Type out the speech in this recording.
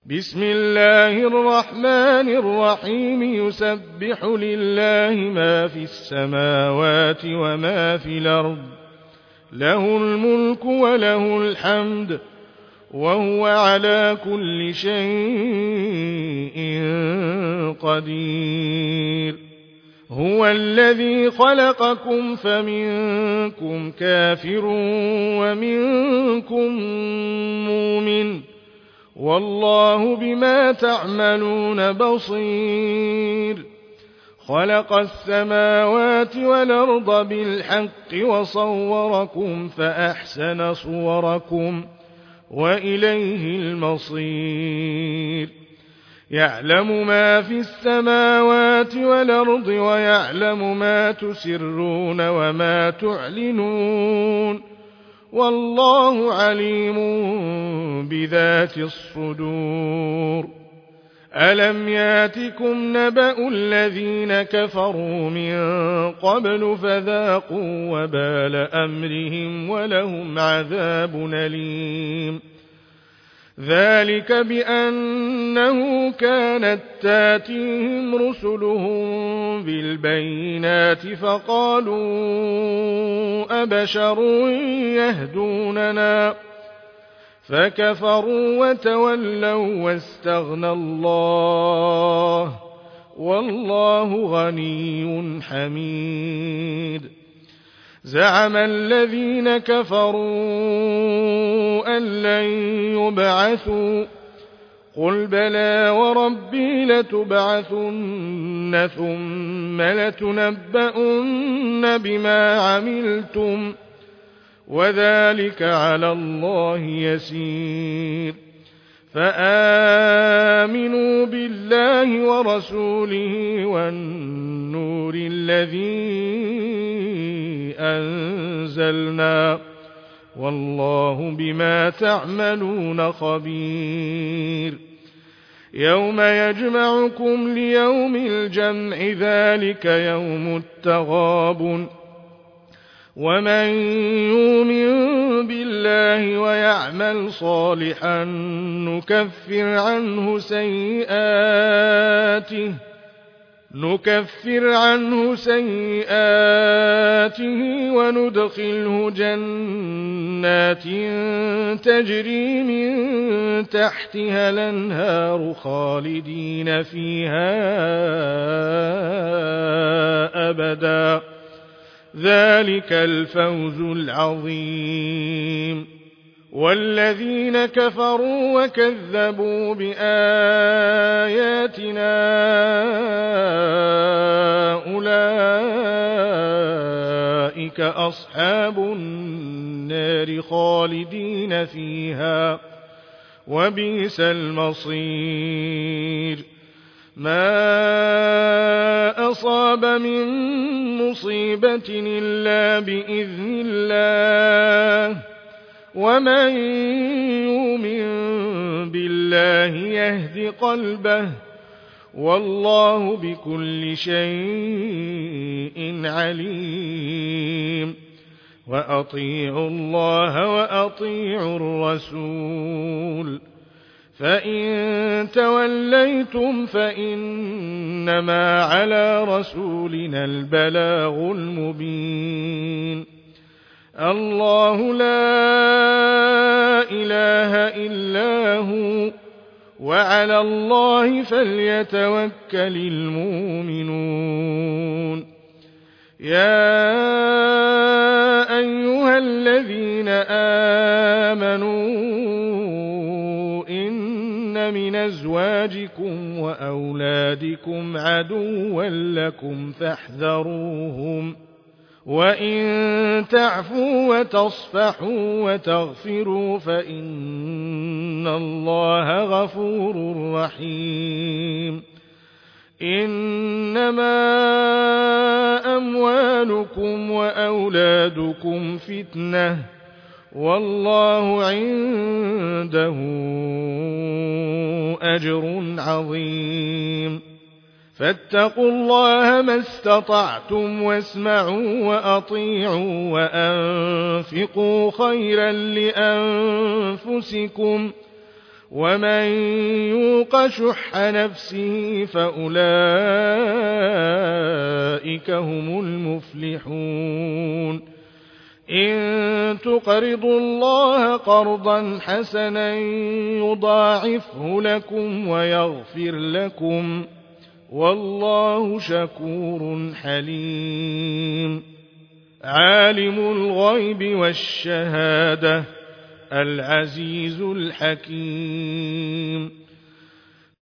بسم الله الرحمن الرحيم يسبح لله ما في السماوات وما في الأرض له الملك وله الحمد وهو على كل شيء قدير هو الذي خلقكم فمنكم كافر ومنكم مؤمن والله بما تعملون بصير خلق السماوات والأرض بالحق وصوركم فأحسن صوركم وإليه المصير يعلم ما في السماوات والأرض ويعلم ما تسرون وما تعلنون والله عليم بذات الصدور ألم ياتكم نبأ الذين كفروا من قبل فذاقوا وبال أمرهم ولهم عذاب أليم ذلك بأنه كانت تاتيهم رسلهم بالبينات فقالوا أبشر يهدوننا فكفروا وتولوا واستغنى الله والله غني حميد زعم الذين كفروا أن لن يبعثوا قل بلى وربي لتبعثن ثم لتنبؤن بما عملتم وذلك على الله يسير فآمنوا بالله ورسوله والنور الذي أنزلنا والله بما تعملون خبير يوم يجمعكم ليوم الجمع ذلك يوم التغابن ومن يؤمن بالله ويعمل صالحا نكفر عنه سيئاته وندخله جنات تجري من تحتها الأنهار خالدين فيها أبدا ذلك الفوز العظيم والذين كفروا وكذبوا بآياتنا أولئك أصحاب النار خالدين فيها وبئس المصير ما أصاب من مصيبة إلا بإذن الله ومن يؤمن بالله يهد قلبه والله بكل شيء عليم وأطيعوا الله وأطيعوا الرسول فإن توليتم فإنما على رسولنا البلاغ المبين الله لا إله إلا هو وعلى الله فليتوكل المؤمنون يا أيها الذين آمنوا إن من أزواجكم وأولادكم عدوا لكم فاحذروهم وإن تعفوا وتصفحوا وتغفروا فإن الله غفور رحيم إنما أموالكم وأولادكم فتنة والله عنده أجر عظيم فاتقوا الله ما استطعتم واسمعوا وأطيعوا وأنفقوا خيرا لأنفسكم ومن يوق شح نفسه فأولئك هم المفلحون إن تقرضوا الله قرضا حسنا يضاعفه لكم ويغفر لكم والله شكور حليم عالم الغيب والشهادة العزيز الحكيم